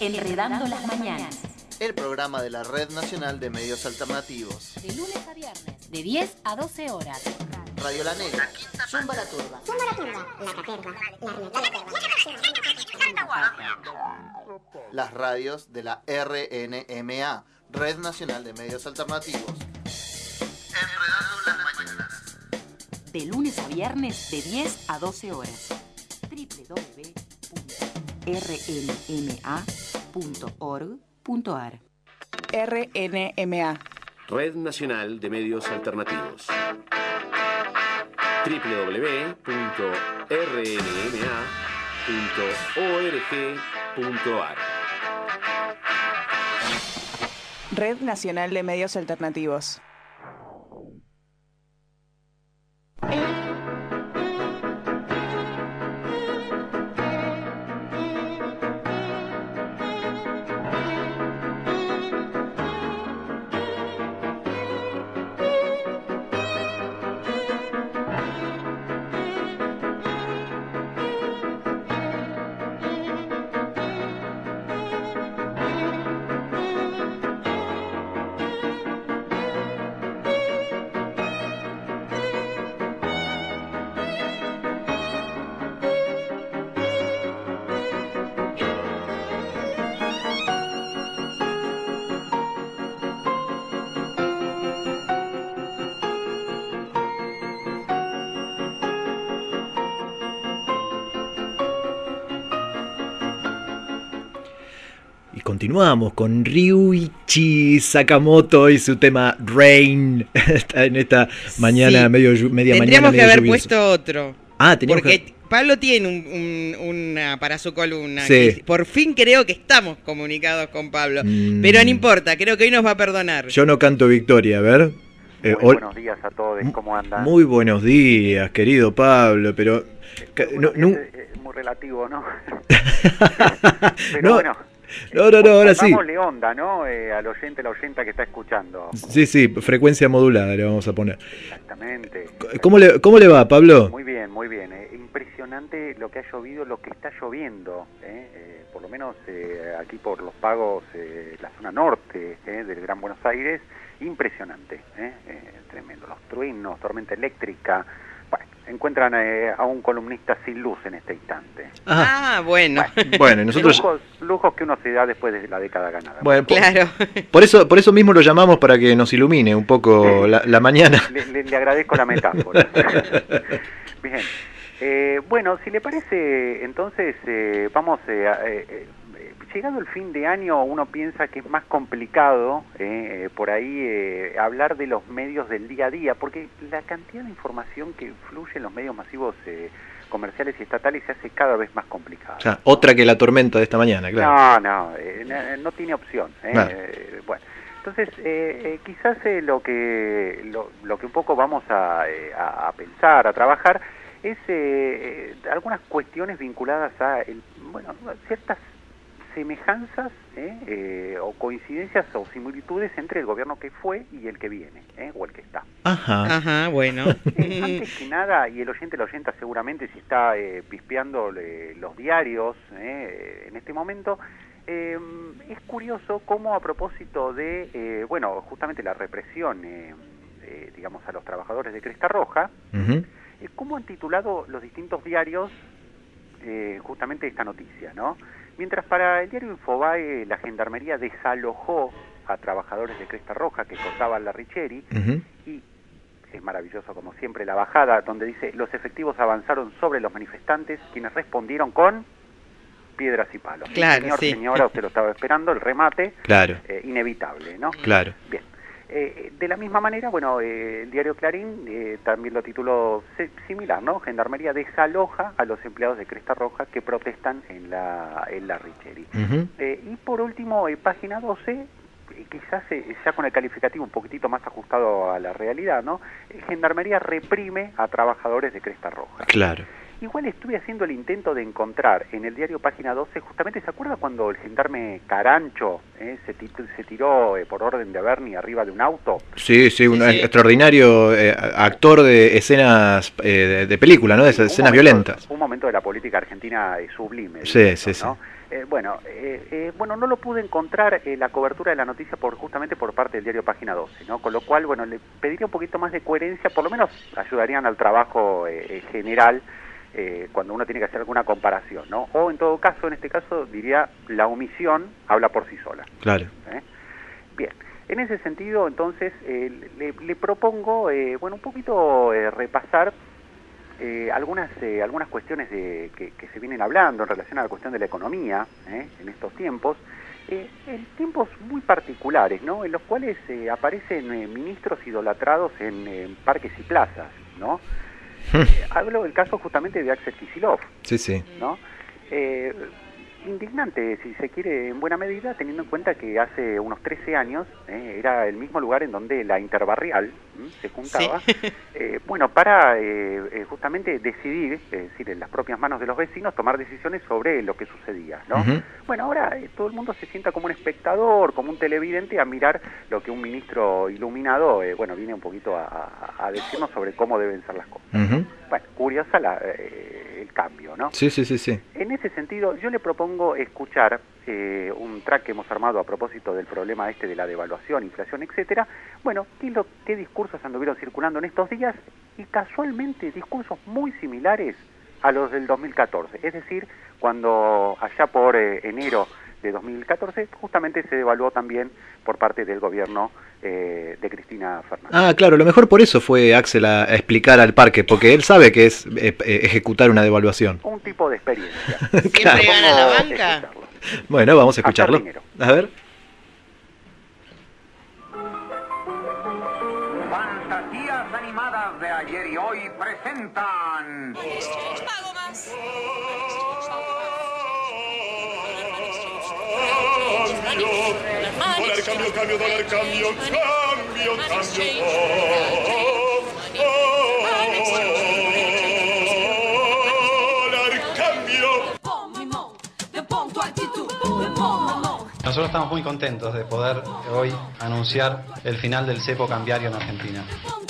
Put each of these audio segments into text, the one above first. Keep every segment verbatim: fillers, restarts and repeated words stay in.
Enredando las mañanas. El programa de la Red Nacional de Medios Alternativos. De lunes a viernes, de diez a doce horas. Radio La Negra. Zumba la Turba. Zumba la Turba. La Caterva. La Las radios de la R N M A, Red Nacional de Medios Alternativos. Enredando las mañanas. De lunes a viernes, de diez a doce horas. doble u doble u doble u punto r n m a punto org punto a r. R N M A, Red Nacional de Medios Alternativos. doble u doble u doble u punto r n m a punto org punto a r. Red Nacional de Medios Alternativos. Continuamos con Ryuichi Sakamoto y su tema Rain en esta mañana sí. medio media Tendríamos mañana. que haber lluviosa. puesto otro. Ah, teníamos porque que... Pablo tiene un, un, una para su columna. Sí. Que por fin creo que estamos comunicados con Pablo. Mm. Pero no importa, creo que hoy nos va a perdonar. Yo no canto victoria, a ver. Muy Eh, buenos días a todos, ¿cómo andan? Muy buenos días, querido Pablo, pero... Bueno, no, no... Es, es muy relativo, ¿no? Pero no. bueno... No, no, no, ahora sí. Dámosle onda, ¿no? Eh, al oyente, la oyenta que está escuchando. Sí, sí, frecuencia modulada le vamos a poner. Exactamente. ¿Cómo le, cómo le va, Pablo? Muy bien, muy bien. Eh, impresionante lo que ha llovido, lo que está lloviendo. Eh, eh, por lo menos eh, aquí por los pagos, eh, la zona norte eh, del Gran Buenos Aires, impresionante. Eh, eh, tremendo. Los truenos, tormenta eléctrica. Bueno, encuentran eh, a un columnista sin luz en este instante. Ah, bueno. Bueno, bueno nosotros... Lujos, lujos que uno se da después de la década ganada. Bueno, por, claro. Por eso, por eso mismo lo llamamos para que nos ilumine un poco la, la mañana. Le, le, le agradezco la metáfora. Bien. Eh, bueno, si le parece, entonces eh, vamos eh, a... Eh, eh, llegado el fin de año, uno piensa que es más complicado eh, por ahí eh, hablar de los medios del día a día, porque la cantidad de información que fluye en los medios masivos eh, comerciales y estatales se hace cada vez más complicada. O sea, otra que la tormenta de esta mañana, claro. No, no, eh, no, no tiene opción. Eh, Claro. eh, bueno, entonces eh, eh, quizás eh, lo que lo, lo que un poco vamos a, eh, a, a pensar, a trabajar, es eh, eh, algunas cuestiones vinculadas a el, bueno, ciertas semejanzas eh, eh, o coincidencias o similitudes entre el gobierno que fue y el que viene, eh, o el que está. Ajá. Ajá, bueno. Eh, antes que nada, y el oyente la oyenta seguramente si está eh, pispeando eh, los diarios eh, en este momento, eh, es curioso cómo a propósito de, eh, bueno, justamente la represión, eh, eh, digamos, a los trabajadores de Cresta Roja, Uh-huh. eh, cómo han titulado los distintos diarios eh, justamente esta noticia, ¿no? Mientras para el diario Infobae la Gendarmería desalojó a trabajadores de Cresta Roja que cortaban la Richeri, Uh-huh. y es maravilloso como siempre la bajada donde dice los efectivos avanzaron sobre los manifestantes quienes respondieron con piedras y palos. Claro, Señor, sí. señora, usted lo estaba esperando, el remate, Claro, eh, inevitable, ¿no? claro. Bien. Eh, de la misma manera, bueno, eh, el diario Clarín eh, también lo tituló se- similar, ¿no? Gendarmería desaloja a los empleados de Cresta Roja que protestan en la, en la Richeri. Uh-huh. Eh, y por último, eh, página doce, eh, quizás eh, ya con el calificativo un poquitito más ajustado a la realidad, ¿no? Eh, Gendarmería reprime a trabajadores de Cresta Roja. Claro. Igual estuve haciendo el intento de encontrar en el diario Página doce, justamente, ¿se acuerda cuando el gendarme Carancho eh, se, tit se tiró eh, por orden de Bernie arriba de un auto? Sí, sí, un Sí, sí. extraordinario eh, actor de escenas eh, de, de película, ¿no? De esas Un escenas momento- violentas. Un momento de la política argentina eh, sublime. Sí, diría sí, yo, ¿no? sí. Eh, bueno, eh, eh, bueno, no lo pude encontrar eh, la cobertura de la noticia por justamente por parte del diario Página doce, ¿no? Con lo cual, bueno, le pediría un poquito más de coherencia, por lo menos ayudarían al trabajo eh, general eh, cuando uno tiene que hacer alguna comparación, ¿no? O en todo caso, en este caso, diría, la omisión habla por sí sola. Claro. ¿Eh? Bien, en ese sentido, entonces, eh, le, le propongo, eh, bueno, un poquito eh, repasar Eh, algunas eh, algunas cuestiones de, que, que se vienen hablando en relación a la cuestión de la economía eh, en estos tiempos, eh, en tiempos muy particulares, ¿no? En los cuales eh, aparecen eh, ministros idolatrados en, en parques y plazas, ¿no? eh, hablo del caso justamente de Axel Kicillof, Sí, sí. ¿no? Eh, indignante, si se quiere, en buena medida, teniendo en cuenta que hace unos trece años eh, era el mismo lugar en donde la Interbarrial ¿m? se juntaba, Sí. eh, bueno, para eh, eh, justamente decidir, es decir, en las propias manos de los vecinos, tomar decisiones sobre lo que sucedía, ¿no? Ujú. Bueno, ahora eh, todo el mundo se sienta como un espectador, como un televidente, a mirar lo que un ministro iluminado, eh, bueno, viene un poquito a, a, a decirnos sobre cómo deben ser las cosas. Ujú. Bueno, curiosa la, eh, el cambio, ¿no? Sí, sí, sí, sí. En ese sentido, yo le propongo escuchar eh, un track que hemos armado a propósito del problema este de la devaluación, inflación, etcétera. Bueno, ¿qué, lo, qué discursos anduvieron circulando en estos días? Y casualmente discursos muy similares a los del dos mil catorce. Es decir, cuando allá por eh, enero de dos mil catorce justamente se devaluó también por parte del gobierno eh, de Cristina Fernández. Ah, claro, lo mejor por eso fue Axel a, a explicar al parque, porque él sabe que es eh, eh, ejecutar una devaluación. Un tipo de experiencia. Siempre gana la Vamos a banca. escucharlo. Bueno, vamos a escucharlo. Hacer dinero. A ver. Fantasías animadas de ayer y hoy presentan... Pago más. Dólar cambio, cambio, dólar cambio, cambio, cambio. Dólar cambio. Nosotros estamos muy contentos de poder hoy anunciar el final del cepo cambiario en Argentina.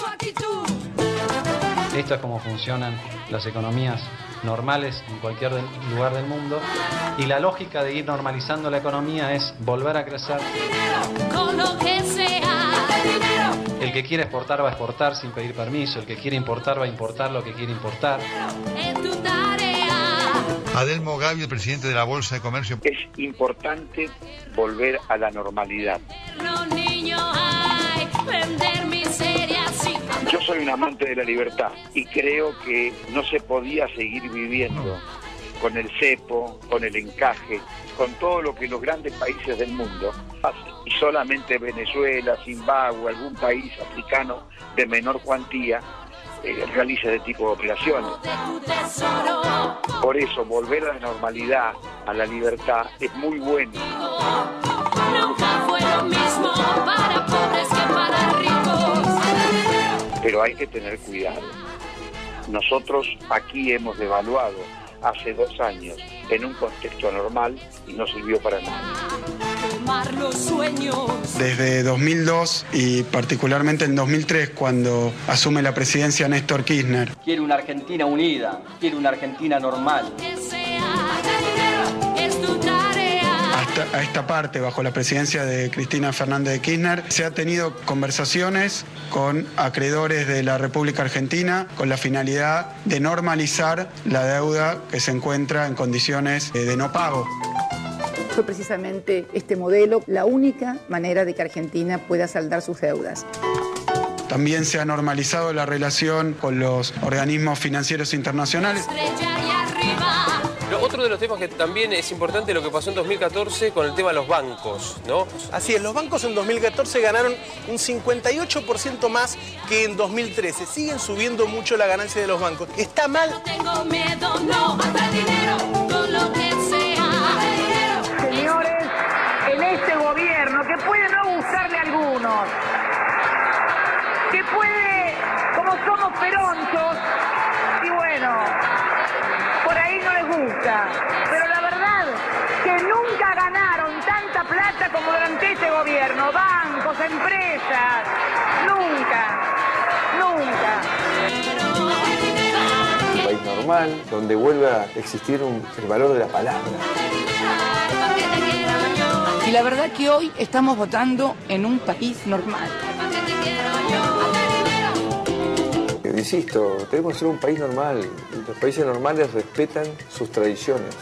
Esto es como funcionan las economías normales en cualquier del- lugar del mundo, y la lógica de ir normalizando la economía es volver a crecer. Con lo que sea. El que quiere exportar va a exportar sin pedir permiso, el que quiere importar va a importar lo que quiere importar. Es tu tarea. Adelmo Gavi, el presidente de la Bolsa de Comercio. Es importante volver a la normalidad. Los niños hay. Vender miseria sin. Yo soy un amante de la libertad y creo que no se podía seguir viviendo con el cepo, con el encaje, con todo lo que los grandes países del mundo hacen. Y solamente Venezuela, Zimbabue, algún país africano de menor cuantía eh, realiza este tipo de operaciones. Por eso volver a la normalidad, a la libertad, es muy bueno. Nunca fue lo mismo para pobres que para ricos. Pero hay que tener cuidado. Nosotros aquí hemos devaluado hace dos años en un contexto anormal y no sirvió para nada. Quemar los sueños. Desde dos mil dos y particularmente en dos mil tres, cuando asume la presidencia Néstor Kirchner. Quiere una Argentina unida, quiere una Argentina normal. Que sea. Es tu tarea. Hasta a esta parte, bajo la presidencia de Cristina Fernández de Kirchner, se ha tenido conversaciones con acreedores de la República Argentina con la finalidad de normalizar la deuda que se encuentra en condiciones de no pago. Fue precisamente este modelo la única manera de que Argentina pueda saldar sus deudas. También se ha normalizado la relación con los organismos financieros internacionales. Pero otro de los temas que también es importante lo que pasó en dos mil catorce con el tema de los bancos, ¿no? Así es, los bancos en dos mil catorce ganaron un cincuenta y ocho por ciento más que en dos mil trece. Siguen subiendo mucho la ganancia de los bancos. ¿Está mal? No tengo miedo, no, hasta el dinero, con lo que sea. Señores, en este gobierno, que puede no gustarle a algunos, que puede, como somos peronchos, y bueno, por ahí no les gusta, pero la verdad que nunca ganaron tanta plata como durante este gobierno, bancos, empresas, nunca, nunca. Un país normal, donde vuelva a existir un, el valor de la palabra. Y la verdad que hoy estamos votando en un país normal. Insisto, tenemos que ser un país normal. Los países normales respetan sus tradiciones.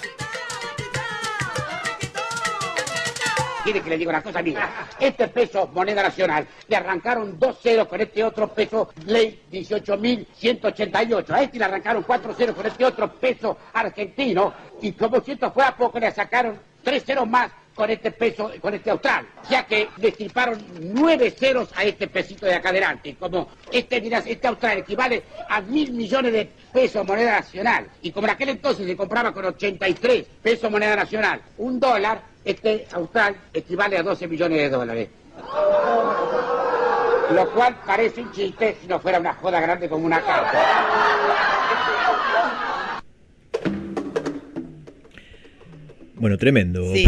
¿Quiere que le diga una cosa? Mira, este peso, moneda nacional, le arrancaron dos ceros con este otro peso, ley dieciocho mil ciento ochenta y ocho. A este le arrancaron cuatro ceros con este otro peso argentino. Y como si esto fuera poco, le sacaron tres ceros más con este peso, con este austral. Ya que le estriparon nueve ceros a este pesito de acá adelante. Como este, mirá, este austral equivale a mil millones de pesos moneda nacional. Y como en aquel entonces se compraba con ochenta y tres pesos moneda nacional, un dólar, este austral equivale a doce millones de dólares. Lo cual parece un chiste si no fuera una joda grande como una carta. Bueno, tremendo. Sí.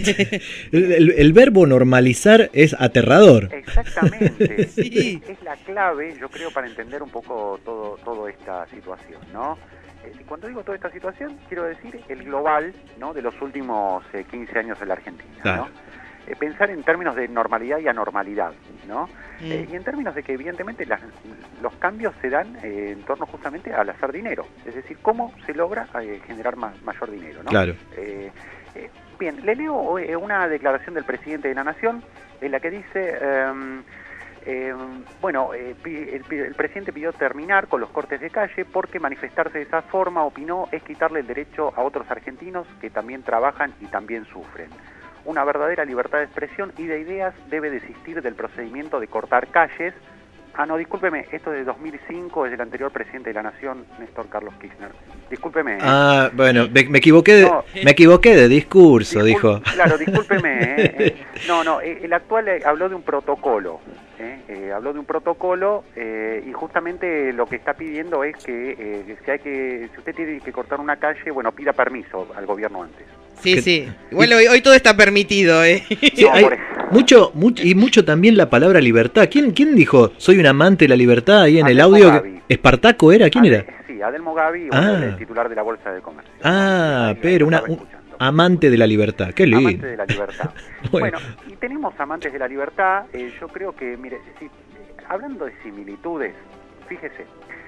el, el, el verbo normalizar es aterrador. Exactamente. Sí. Es la clave, yo creo, para entender un poco todo toda esta situación, ¿no? Eh, cuando digo toda esta situación, quiero decir el global, ¿no?, de los últimos eh, quince años en la Argentina, Claro. ¿no? Eh, pensar en términos de normalidad y anormalidad, ¿no? Mm. Eh, y en términos de que evidentemente las, los cambios se dan eh, en torno justamente al hacer dinero, es decir, cómo se logra eh, generar más, mayor dinero, ¿no? Claro. Eh, eh, bien, le leo eh, una declaración del presidente de la Nación en la que dice... Eh, Eh, bueno, eh, el, el presidente pidió terminar con los cortes de calle porque manifestarse de esa forma, opinó, es quitarle el derecho a otros argentinos que también trabajan y también sufren. Una verdadera libertad de expresión y de ideas debe desistir del procedimiento de cortar calles. Ah, no, discúlpeme, esto es de dos mil cinco, es del anterior presidente de la Nación, Néstor Carlos Kirchner. Discúlpeme. ¿eh? Ah, bueno, me, me equivoqué de, No. me equivoqué de discurso, Discul- dijo. Claro, discúlpeme. eh, eh, no, no, eh, el actual eh, habló de un protocolo. Eh, eh, habló de un protocolo eh, y justamente lo que está pidiendo es que, eh, si, hay que si usted tiene que cortar una calle, bueno, pida permiso al gobierno antes. Sí, sí. Bueno, hoy, hoy todo está permitido, ¿eh? Sí, hay mucho, mucho y mucho también la palabra libertad. ¿Quién, quién dijo soy un amante de la libertad ahí en el Adelmo audio? Gavi. ¿Espartaco era? ¿Quién era? Sí, Adelmo Gavi, Ah. bueno, el titular de la Bolsa de Comercio. Ah, Ahí pero lo una, estaba un escuchando. amante de la libertad. Qué lindo. Amante de la libertad. Bueno. Bueno, y tenemos amantes de la libertad. eh, yo creo que, mire, si, eh, hablando de similitudes, fíjese,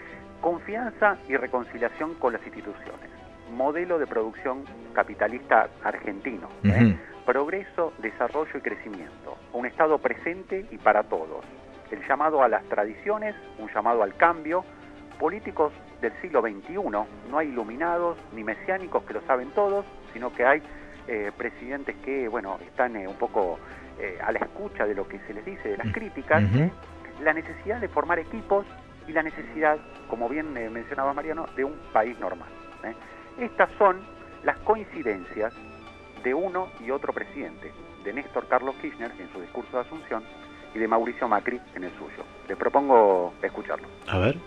confianza y reconciliación con las instituciones, modelo de producción capitalista argentino, ¿eh? Ujú. Progreso, desarrollo y crecimiento, un Estado presente y para todos, el llamado a las tradiciones, un llamado al cambio, políticos del siglo veintiuno, no hay iluminados ni mesiánicos que lo saben todos, sino que hay eh, presidentes que, bueno, están eh, un poco eh, a la escucha de lo que se les dice, de las críticas, Ujú. ¿eh? La necesidad de formar equipos y la necesidad, como bien eh, mencionaba Mariano, de un país normal, ¿eh? Estas son las coincidencias de uno y otro presidente, de Néstor Carlos Kirchner en su discurso de Asunción y de Mauricio Macri en el suyo. Les propongo escucharlo. A ver.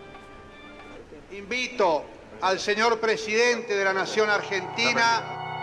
Invito al señor presidente de la Nación Argentina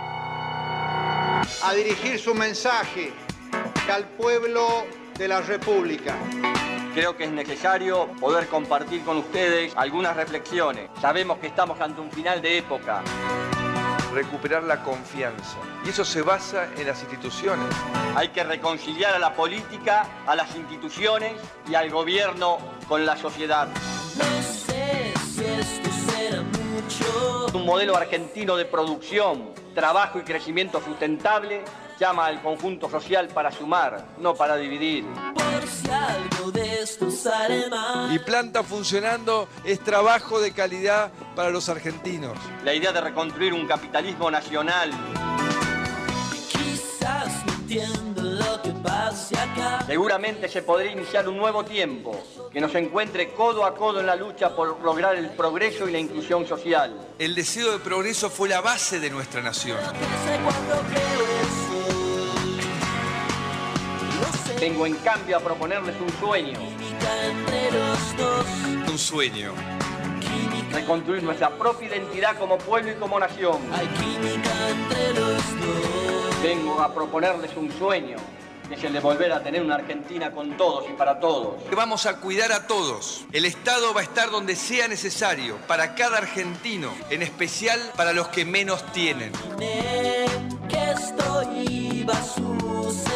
a dirigir su mensaje al pueblo de la República. Creo que es necesario poder compartir con ustedes algunas reflexiones. Sabemos que estamos ante un final de época. Recuperar la confianza. Y eso se basa en las instituciones. Hay que reconciliar a la política, a las instituciones y al gobierno con la sociedad. No sé si esto será mucho. Un modelo argentino de producción, trabajo y crecimiento sustentable llama al conjunto social para sumar, no para dividir. Por si algo de esto sale mal. Y planta funcionando es trabajo de calidad para los argentinos. La idea de reconstruir un capitalismo nacional. Quizás no entiendo lo que pase acá. Seguramente se podría iniciar un nuevo tiempo que nos encuentre codo a codo en la lucha por lograr el progreso y la inclusión social. El deseo de progreso fue la base de nuestra nación. Vengo en cambio a proponerles un sueño. Un sueño. Reconstruir nuestra propia identidad como pueblo y como nación. Vengo a proponerles un sueño, que es el de volver a tener una Argentina con todos y para todos. Vamos a cuidar a todos. El Estado va a estar donde sea necesario, para cada argentino, en especial para los que menos tienen. Que esto iba a suceder.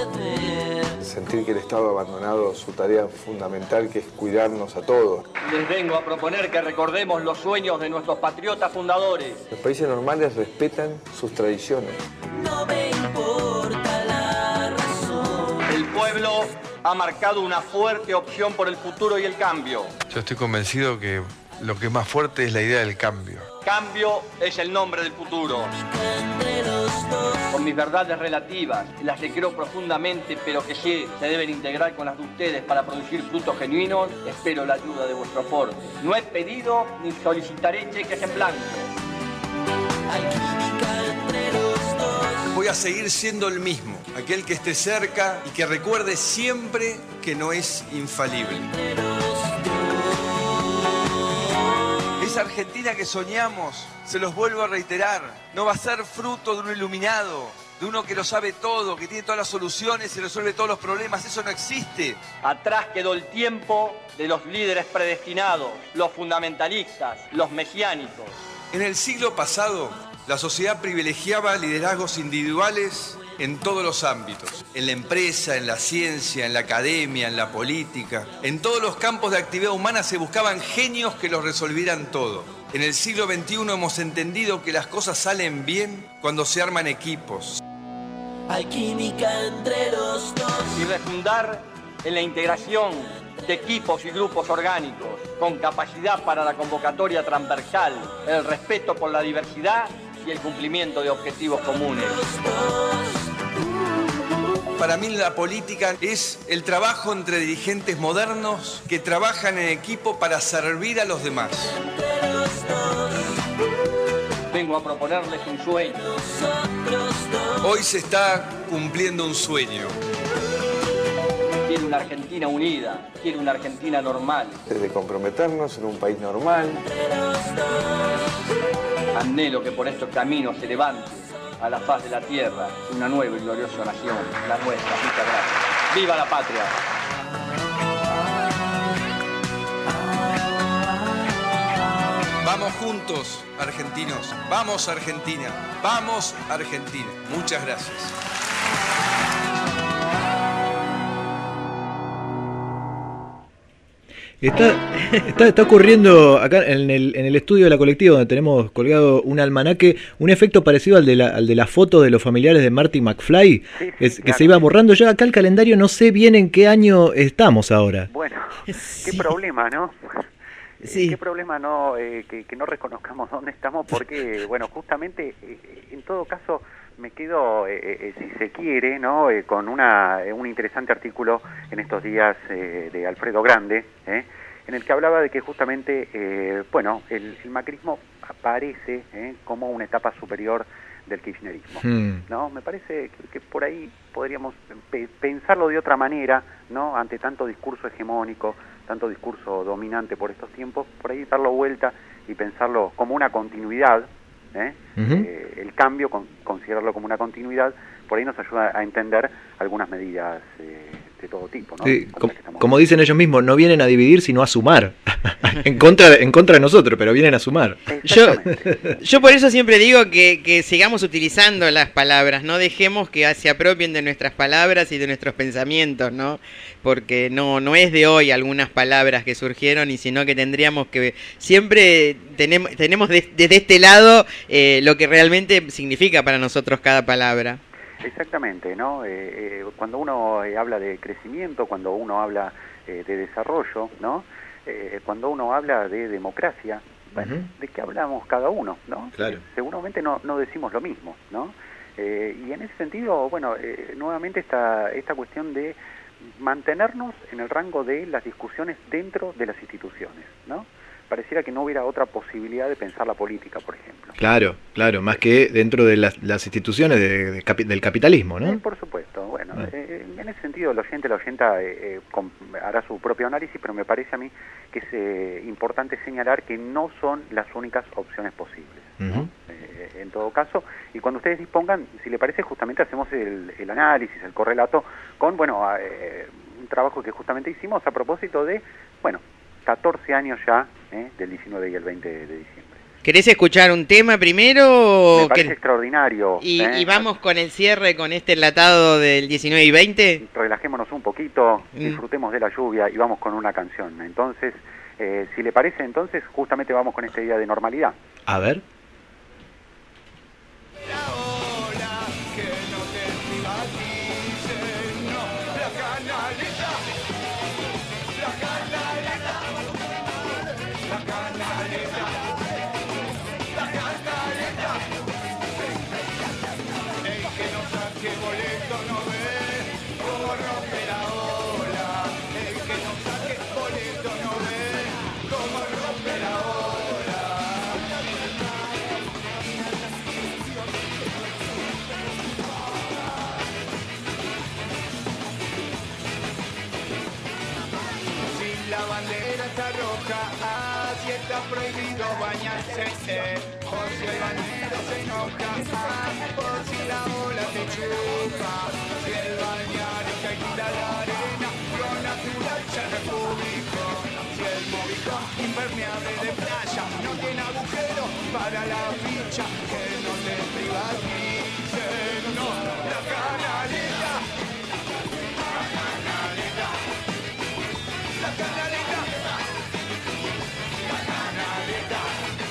sentir que el Estado ha abandonado su tarea fundamental, que es cuidarnos a todos. Les vengo a proponer que recordemos los sueños de nuestros patriotas fundadores. Los países normales respetan sus tradiciones. No me importa la razón. El pueblo ha marcado una fuerte opción por el futuro y el cambio. Yo estoy convencido que lo que es más fuerte es la idea del cambio. Cambio es el nombre del futuro. Con mis verdades relativas, las que creo profundamente, pero que sé se deben integrar con las de ustedes para producir frutos genuinos, espero la ayuda de vuestro aporte. No he pedido ni solicitaré cheques en blanco. Voy a seguir siendo el mismo, aquel que esté cerca y que recuerde siempre que no es infalible. Esa Argentina que soñamos, se los vuelvo a reiterar, no va a ser fruto de un iluminado, de uno que lo sabe todo, que tiene todas las soluciones y resuelve todos los problemas. Eso no existe. Atrás quedó el tiempo de los líderes predestinados, los fundamentalistas, los mesiánicos. En el siglo pasado, la sociedad privilegiaba liderazgos individuales en todos los ámbitos, en la empresa, en la ciencia, en la academia, en la política. En todos los campos de actividad humana se buscaban genios que los resolvieran todo. En el siglo veintiuno hemos entendido que las cosas salen bien cuando se arman equipos. Hay química entre los dos. Y refundar en la integración de equipos y grupos orgánicos, con capacidad para la convocatoria transversal, el respeto por la diversidad y el cumplimiento de objetivos comunes. Para mí la política es el trabajo entre dirigentes modernos que trabajan en equipo para servir a los demás. Vengo a proponerles un sueño. Hoy se está cumpliendo un sueño. Quiero una Argentina unida, quiero una Argentina normal. Desde comprometernos en un país normal. Anhelo que por estos caminos se levante a la faz de la tierra una nueva y gloriosa nación, la nuestra. Muchas gracias. ¡Viva la patria! Vamos juntos, argentinos. Vamos, Argentina. Vamos, Argentina. Muchas gracias. Está, está, está ocurriendo acá en el, en el estudio de la colectiva, donde tenemos colgado un almanaque, un efecto parecido al de la, al de la foto de los familiares de Marty McFly, sí, sí, es, que claro. Se iba borrando ya. Acá el calendario no sé bien en qué año estamos ahora. Bueno, Sí. qué problema, ¿no? Sí. Qué problema no eh, que, que no reconozcamos dónde estamos, porque, bueno, justamente, eh, en todo caso, me quedo, eh, eh, si se quiere, ¿no? Eh, con una, eh, un interesante artículo en estos días eh, de Alfredo Grande, ¿eh? en el que hablaba de que justamente, eh, bueno, el, el macrismo aparece ¿eh? como una etapa superior del kirchnerismo, hmm. ¿no? Me parece que, que por ahí podríamos pe pensarlo de otra manera, ¿no? Ante tanto discurso hegemónico, tanto discurso dominante por estos tiempos, por ahí darlo vuelta y pensarlo como una continuidad, ¿eh? Uh-huh. eh, el cambio, con, considerarlo como una continuidad, por ahí nos ayuda a entender algunas medidas eh, de todo tipo, ¿no? Sí, como, como dicen ellos mismos, no vienen a dividir sino a sumar, en contra en contra de nosotros, pero vienen a sumar. Yo, yo por eso siempre digo que, que sigamos utilizando las palabras, no dejemos que se apropien de nuestras palabras y de nuestros pensamientos, ¿no? Porque no, no es de hoy algunas palabras que surgieron, y sino que tendríamos que siempre tenemos, tenemos de, desde este lado eh, lo que realmente significa para nosotros cada palabra. Exactamente, ¿no? Eh, eh, cuando uno eh, habla de crecimiento, cuando uno habla eh, de desarrollo, ¿no? Eh, cuando uno habla de democracia, bueno, uh-huh. ¿de qué hablamos cada uno, no? Claro. Eh, seguramente no, no decimos lo mismo, ¿no? Eh, y en ese sentido, bueno, eh, nuevamente esta, esta cuestión de mantenernos en el rango de las discusiones dentro de las instituciones, ¿no? Pareciera que no hubiera otra posibilidad de pensar la política, por ejemplo. Claro, claro, más que dentro de las, las instituciones de, de capi, del capitalismo, ¿no? Sí, por supuesto. Bueno, ah. eh, en ese sentido el oyente, la oyenta eh, eh, con, hará su propio análisis, pero me parece a mí que es eh, importante señalar que no son las únicas opciones posibles, uh-huh. ¿no? eh, en todo caso, y cuando ustedes dispongan, si le parece, justamente hacemos el, el análisis, el correlato con, bueno, eh, un trabajo que justamente hicimos a propósito de, bueno, catorce años ya, ¿eh? del diecinueve y el veinte de diciembre. ¿Querés escuchar un tema primero? Me parece que... extraordinario. Y, ¿eh? y vamos con el cierre, con este enlatado del diecinueve y veinte. Relajémonos un poquito, Mm. disfrutemos de la lluvia y vamos con una canción. Entonces, eh, si le parece, entonces justamente vamos con esta idea de normalidad. A ver. La bandera está roja, así está prohibido bañarse. Eh. Por si el bandero se enoja, ah, por si la ola te chupa. Si el balneario que quita la arena, lo natural ya no es público. Si el movicón impermeable de playa no tiene agujero para la ficha, que no te privaticen, no, la canaleta. La canaleta. La canaleta, la canaleta.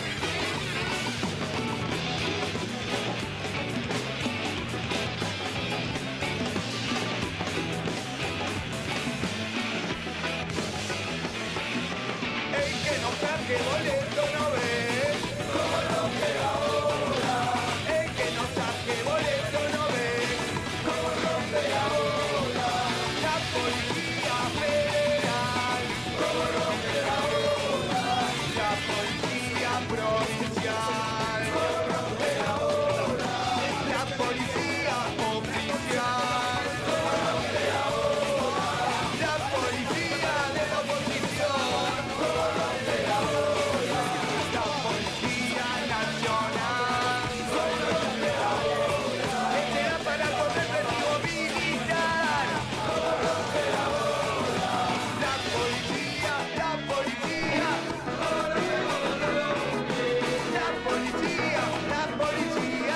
El que no saque boleto no ve. ¿Cómo rompe ahora? El que no saque boleto no ve. ¿Cómo rompe ahora? La policía federal. ¿Cómo rompe ahora? La policía provincial. ¿Cómo rompe ahora? La policía oficial. ¿Cómo rompe ahora? La policía de la oposición. ¿Cómo rompe ahora? La policía nacional. ¿Cómo rompe ahora? Este aparato represivo militar. ¿Cómo rompe ahora? La policía, la policía. La policía, la policía.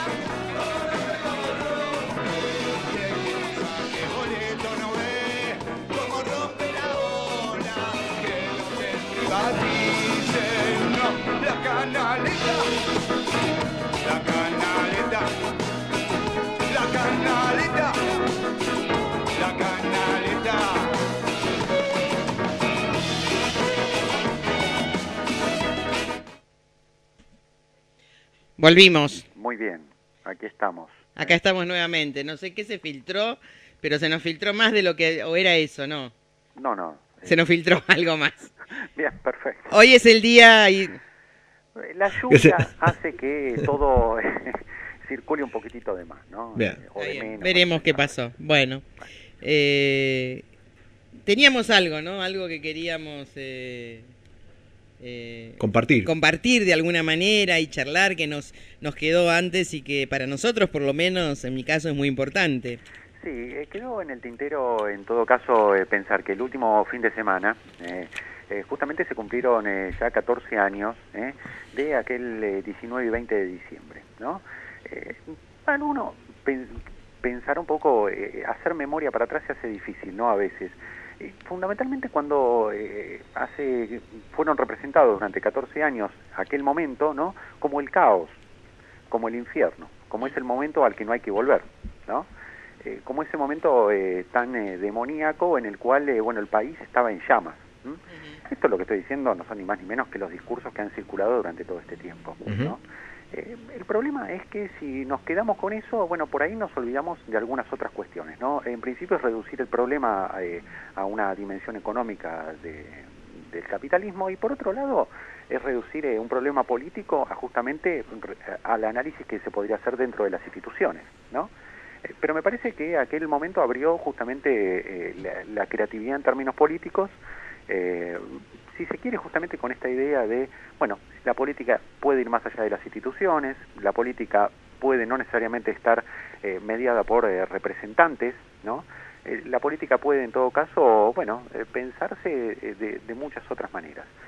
Y el que no saque boleto no ve cómo rompe la ola. Que no se privaticen, no, la canaleta. La canaleta. La canaleta. La canaleta. Volvimos. Muy bien, aquí estamos. Acá estamos nuevamente. No sé qué se filtró, pero se nos filtró más de lo que... O era eso, ¿no? No, no. Se nos filtró algo más. Bien, perfecto. Hoy es el día... Y... La lluvia hace que todo circule un poquitito de más, ¿no? Bien. O de menos. Veremos qué pasó. Bueno, eh, teníamos algo, ¿no? Algo que queríamos eh, eh, Compartir. compartir de alguna manera y charlar que nos, nos quedó antes y que para nosotros, por lo menos en mi caso, es muy importante. Sí, eh, quedó en el tintero, en todo caso, eh, pensar que el último fin de semana, eh, eh, justamente se cumplieron eh, ya catorce años eh, de aquel eh, diecinueve y veinte de diciembre, ¿no? Eh, bueno, uno pen, pensar un poco, eh, hacer memoria para atrás se hace difícil, ¿no? A veces. Eh, fundamentalmente cuando eh, hace fueron representados durante catorce años aquel momento, ¿no? Como el caos, como el infierno, como es el momento al que no hay que volver, ¿no? Eh, como ese momento eh, tan eh, demoníaco en el cual eh, bueno, el país estaba en llamas. ¿Mm? Uh-huh. Esto es lo que estoy diciendo, no son ni más ni menos que los discursos que han circulado durante todo este tiempo, uh-huh. ¿no? Eh, el problema es que si nos quedamos con eso, bueno, por ahí nos olvidamos de algunas otras cuestiones, ¿no? En principio es reducir el problema eh, a una dimensión económica de, del capitalismo y por otro lado es reducir eh, un problema político a justamente al análisis que se podría hacer dentro de las instituciones, ¿no? Eh, pero me parece que aquel momento abrió justamente eh, la, la creatividad en términos políticos, eh, si se quiere justamente con esta idea de, bueno, la política puede ir más allá de las instituciones, la política puede no necesariamente estar eh, mediada por eh, representantes, ¿no? Eh, la política puede en todo caso, bueno, eh, pensarse eh, de, de muchas otras maneras.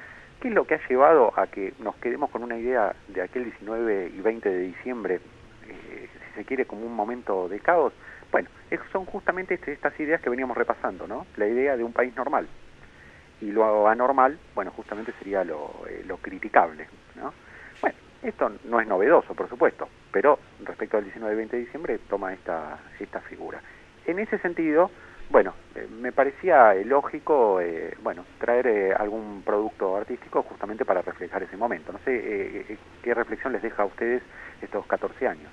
qué es lo que ha llevado a que nos quedemos con una idea de aquel diecinueve y veinte de diciembre, eh, si se quiere, como un momento de caos? Bueno, es, son justamente este, estas ideas que veníamos repasando, ¿no? La idea de un país normal. Y lo anormal, bueno, justamente sería lo, eh, lo criticable, ¿no? Bueno, esto no es novedoso, por supuesto, pero respecto al diecinueve y veinte de diciembre toma esta, esta figura. En ese sentido, bueno, eh, me parecía eh, lógico, eh, bueno, traer eh, algún producto artístico justamente para reflejar ese momento. No sé eh, eh, qué reflexión les deja a ustedes estos catorce años.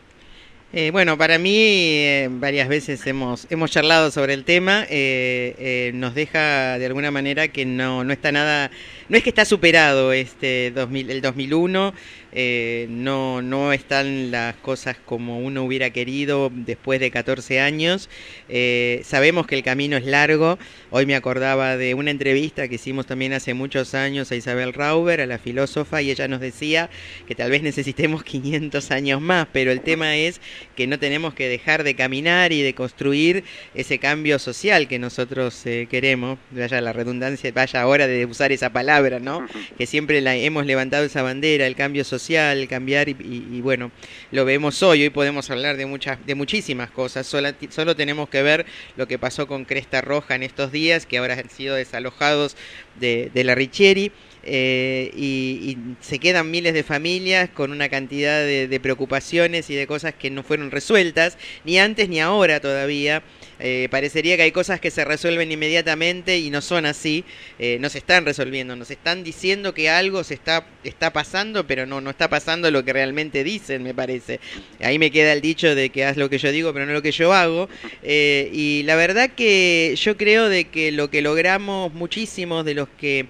Eh, bueno, para mí eh, varias veces hemos hemos charlado sobre el tema, eh, eh, nos deja de alguna manera que no no está nada, no es que está superado este dos mil, el dos mil uno, eh, no no están las cosas como uno hubiera querido después de catorce años, eh, sabemos que el camino es largo. Hoy me acordaba de una entrevista que hicimos también hace muchos años a Isabel Rauber, a la filósofa, y ella nos decía que tal vez necesitemos quinientos años más, pero el tema es que no tenemos que dejar de caminar y de construir ese cambio social que nosotros eh, queremos, vaya la redundancia, vaya ahora de usar esa palabra, ¿no? Que siempre la, hemos levantado esa bandera, el cambio social, cambiar, y, y, y bueno, lo vemos hoy, hoy podemos hablar de muchas, de muchísimas cosas, solo, solo tenemos que ver lo que pasó con Cresta Roja en estos días, que ahora han sido desalojados de, de la Richieri. Eh, y, y se quedan miles de familias con una cantidad de, de preocupaciones y de cosas que no fueron resueltas, ni antes ni ahora todavía. Eh, parecería que hay cosas que se resuelven inmediatamente y no son así, eh, no se están resolviendo, nos están diciendo que algo se está, está pasando, pero no, no está pasando lo que realmente dicen, me parece. Ahí me queda el dicho de que haz lo que yo digo, pero no lo que yo hago. Eh, y la verdad que yo creo de que lo que logramos muchísimos de los que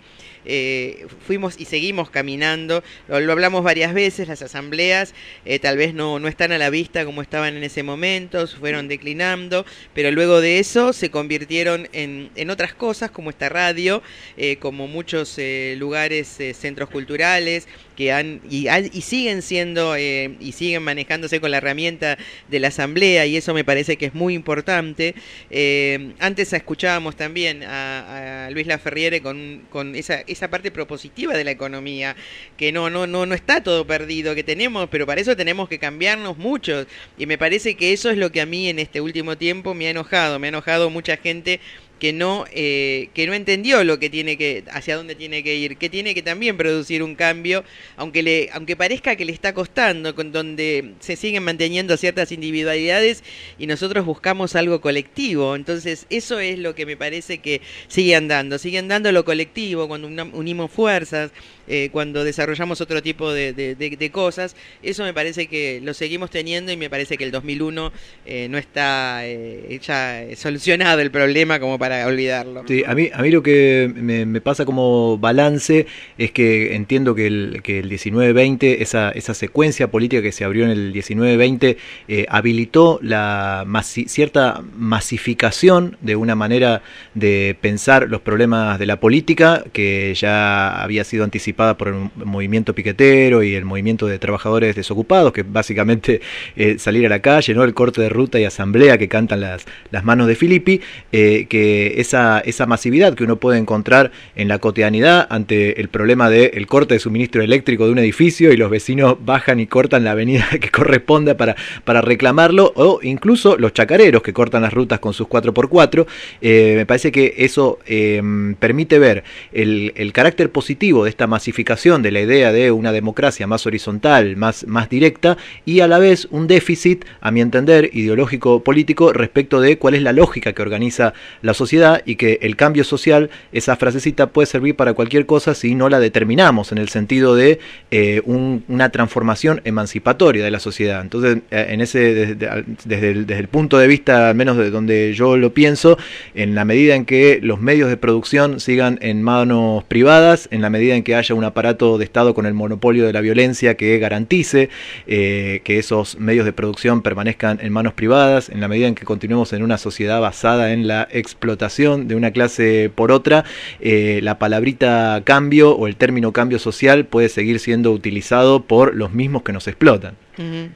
Eh, fuimos y seguimos caminando, lo, lo hablamos varias veces, las asambleas eh, tal vez no, no están a la vista como estaban en ese momento, fueron declinando, pero luego de eso se convirtieron en, en otras cosas, como esta radio, eh, como muchos eh, lugares, eh, centros culturales, que han y, y siguen siendo eh, y siguen manejándose con la herramienta de la asamblea, y eso me parece que es muy importante. Eh, antes escuchábamos también a, a Luis Laferriere con, con esa, esa parte propositiva de la economía, que no, no, no, no está todo perdido, que tenemos, pero para eso tenemos que cambiarnos mucho, y me parece que eso es lo que a mí en este último tiempo me ha enojado, me ha enojado mucha gente que no eh, que no entendió lo que tiene que hacia dónde tiene que ir, que tiene que también producir un cambio, aunque le aunque parezca que le está costando, con donde se siguen manteniendo ciertas individualidades y nosotros buscamos algo colectivo. Entonces eso es lo que me parece que sigue andando, sigue andando lo colectivo, cuando unimos fuerzas, eh, cuando desarrollamos otro tipo de, de, de, de cosas. Eso me parece que lo seguimos teniendo, y me parece que el dos mil uno eh, no está eh, ya solucionado el problema como para para olvidarlo. Sí, a mí, a mí lo que me, me pasa como balance es que entiendo que el, que el diecinueve veinte, esa, esa secuencia política que se abrió en el diecinueve veinte, eh, habilitó la masi cierta masificación de una manera de pensar los problemas de la política que ya había sido anticipada por el movimiento piquetero y el movimiento de trabajadores desocupados, que básicamente eh, salir a la calle, ¿no? El corte de ruta y asamblea que cantan las, las manos de Filippi, eh, que esa, esa masividad que uno puede encontrar en la cotidianidad ante el problema del corte de suministro eléctrico de un edificio y los vecinos bajan y cortan la avenida que corresponda para, para reclamarlo, o incluso los chacareros que cortan las rutas con sus cuatro por cuatro, eh, me parece que eso eh, permite ver el, el carácter positivo de esta masificación de la idea de una democracia más horizontal, más, más directa, y a la vez un déficit, a mi entender, ideológico político respecto de cuál es la lógica que organiza la sociedad, y que el cambio social, esa frasecita puede servir para cualquier cosa si no la determinamos en el sentido de eh, un, una transformación emancipatoria de la sociedad. Entonces, eh, en ese desde, desde, el, desde el punto de vista, al menos de donde yo lo pienso, en la medida en que los medios de producción sigan en manos privadas, en la medida en que haya un aparato de Estado con el monopolio de la violencia que garantice eh, que esos medios de producción permanezcan en manos privadas, en la medida en que continuemos en una sociedad basada en la explotación de una clase por otra, eh, la palabrita cambio o el término cambio social puede seguir siendo utilizado por los mismos que nos explotan. Uh-huh.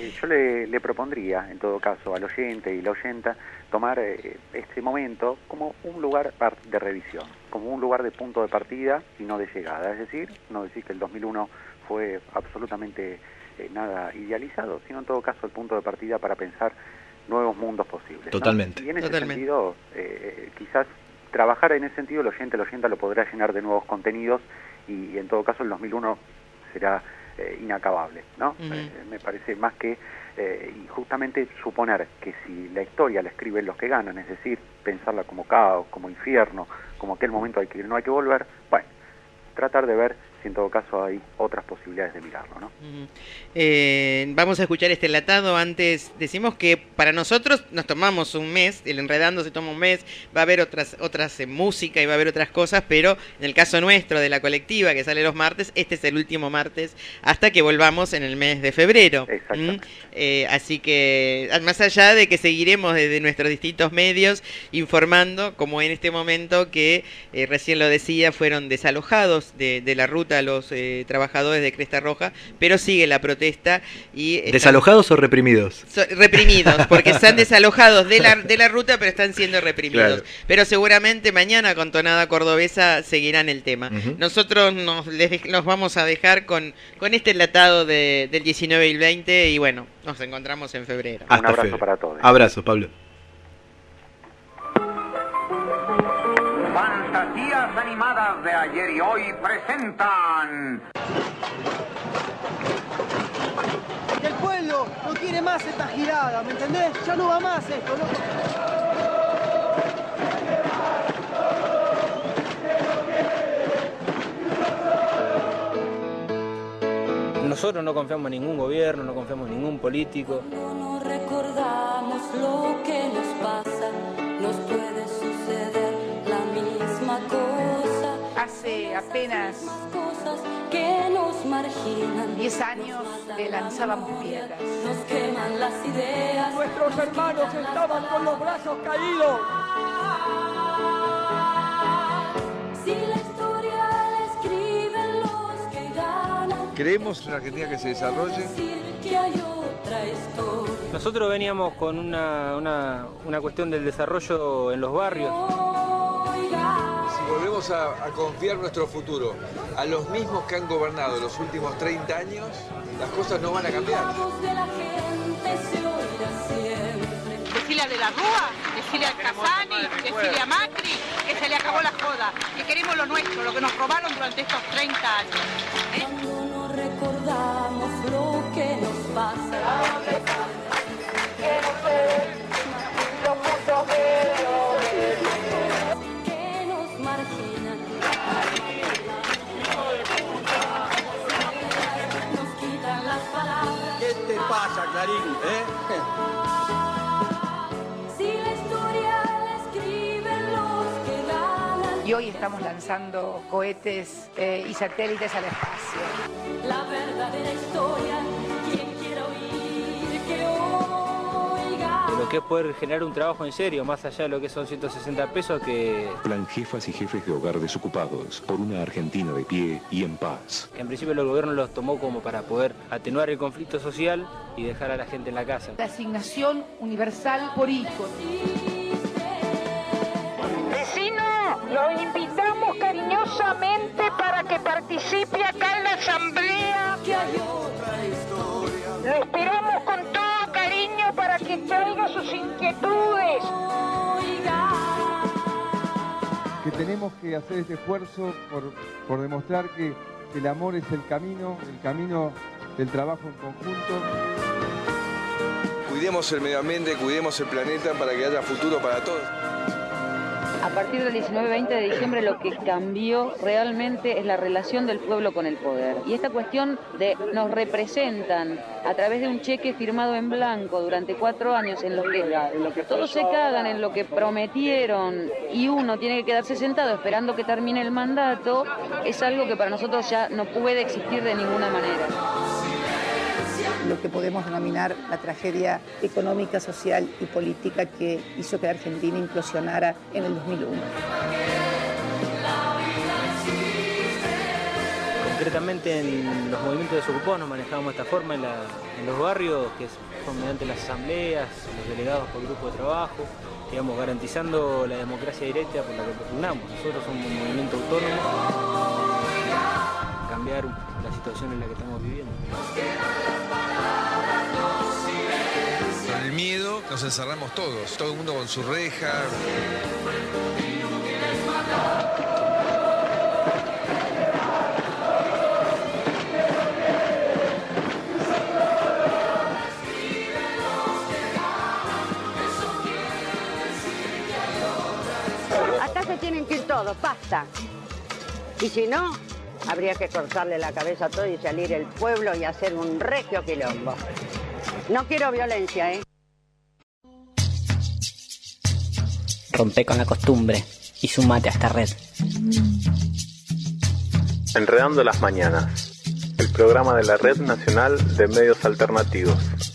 eh, yo le, le propondría, en todo caso, al oyente y la oyenta, tomar eh, este momento como un lugar de revisión, como un lugar de punto de partida y no de llegada. Es decir, no decir que el dos mil uno fue absolutamente eh, nada idealizado, sino en todo caso el punto de partida para pensar nuevos mundos posibles, ¿no? Totalmente. Y en ese Totalmente. sentido, eh, quizás trabajar en ese sentido, el oyente, la oyenta lo podrá llenar de nuevos contenidos y, y en todo caso el dos mil uno será eh, inacabable, ¿no? Uh-huh. eh, me parece más que, eh, y justamente suponer que si la historia la escriben los que ganan, es decir, pensarla como caos, como infierno, como aquel momento al que no hay que volver, bueno, tratar de ver si en todo caso hay otras posibilidades de mirarlo, ¿no? Uh-huh. Eh, vamos a escuchar este enlatado. Antes decimos que para nosotros nos tomamos un mes, el Enredando se toma un mes, va a haber otras otras eh, música y va a haber otras cosas, pero en el caso nuestro de la colectiva que sale los martes, este es el último martes hasta que volvamos en el mes de febrero. ¿Mm? Eh, así que más allá de que seguiremos desde nuestros distintos medios informando, como en este momento que eh, recién lo decía, fueron desalojados de, de la ruta los eh, trabajadores de Cresta Roja, pero sigue la protesta y están, ¿desalojados o reprimidos? So, reprimidos, porque están desalojados de la, de la ruta, pero están siendo reprimidos. Claro. Pero seguramente mañana con Tonada Cordobesa seguirán el tema. Uh-huh. Nosotros nos, les, nos vamos a dejar con, con este enlatado de, del diecinueve y el veinte y bueno, nos encontramos en febrero. Hasta Un abrazo febrero. para todos. Abrazo, Pablo. Fantasías animadas de ayer y hoy presentan... El pueblo no quiere más esta girada, ¿me entendés? Ya no va más esto, ¿no? Nosotros no confiamos en ningún gobierno, no confiamos en ningún político. No recordamos lo que nos pasa, nos puede suceder la misma cosa. Hace apenas cosas que nos marginan. diez años le lanzábamos piedras. Nos queman las ideas. Nuestros hermanos estaban con los brazos caídos. Si la historia la escriben los que ganan. Queremos una Argentina que se desarrolle. Decir que hay otra historia. Nosotros veníamos con una, una, una cuestión del desarrollo en los barrios. Si volvemos a, a confiar nuestro futuro a los mismos que han gobernado los últimos treinta años, las cosas no van a cambiar. Decirle a De la Rúa, decirle a Casani, decirle a Macri, que se le acabó la joda, que queremos lo nuestro, lo que nos robaron durante estos treinta años. ¿Eh? Cuando no recordamos lo que nos pasa. Que nos marginan. Nos quitan las palabras. ¿Qué te pasa, Clarín? ¿Eh? Si la historia la escriben los que ganan. Y hoy estamos lanzando cohetes eh, y satélites al espacio. La verdadera historia, quien quiera oír, que oiga. De lo que es poder generar un trabajo en serio, más allá de lo que son ciento sesenta pesos que... Plan Jefas y Jefes de Hogar Desocupados por una Argentina de pie y en paz. que en principio el gobierno los tomó como para poder atenuar el conflicto social y dejar a la gente en la casa. La asignación universal por hijo. Vecino, lo invitamos cariñosamente para que participe acá en la asamblea. Lo esperamos con todo cariño para que traiga sus inquietudes. Que tenemos que hacer este esfuerzo por, por demostrar que, que el amor es el camino, el camino del trabajo en conjunto. Cuidemos el medio ambiente, cuidemos el planeta para que haya futuro para todos. A partir del diecinueve y veinte de diciembre lo que cambió realmente es la relación del pueblo con el poder. Y esta cuestión de nos representan a través de un cheque firmado en blanco durante cuatro años en los que todos se cagan en lo que prometieron y uno tiene que quedarse sentado esperando que termine el mandato, es algo que para nosotros ya no puede existir de ninguna manera. Lo que podemos denominar la tragedia económica, social y política que hizo que Argentina implosionara en el dos mil uno. Concretamente en los movimientos desocupados nos manejamos de esta forma en, la, en los barrios, que son mediante las asambleas, los delegados por grupo de trabajo, digamos, garantizando la democracia directa por la que propugnamos. Nosotros somos un movimiento autónomo, cambiar la situación en la que estamos viviendo. Con el miedo nos encerramos todos, todo el mundo con su reja. Acá se tienen que ir todos, basta. Y si no, habría que cortarle la cabeza a todo y salir el pueblo y hacer un regio quilombo. No quiero violencia, ¿eh? Rompe con la costumbre y sumate a esta red. Enredando las Mañanas, el programa de la Red Nacional de Medios Alternativos.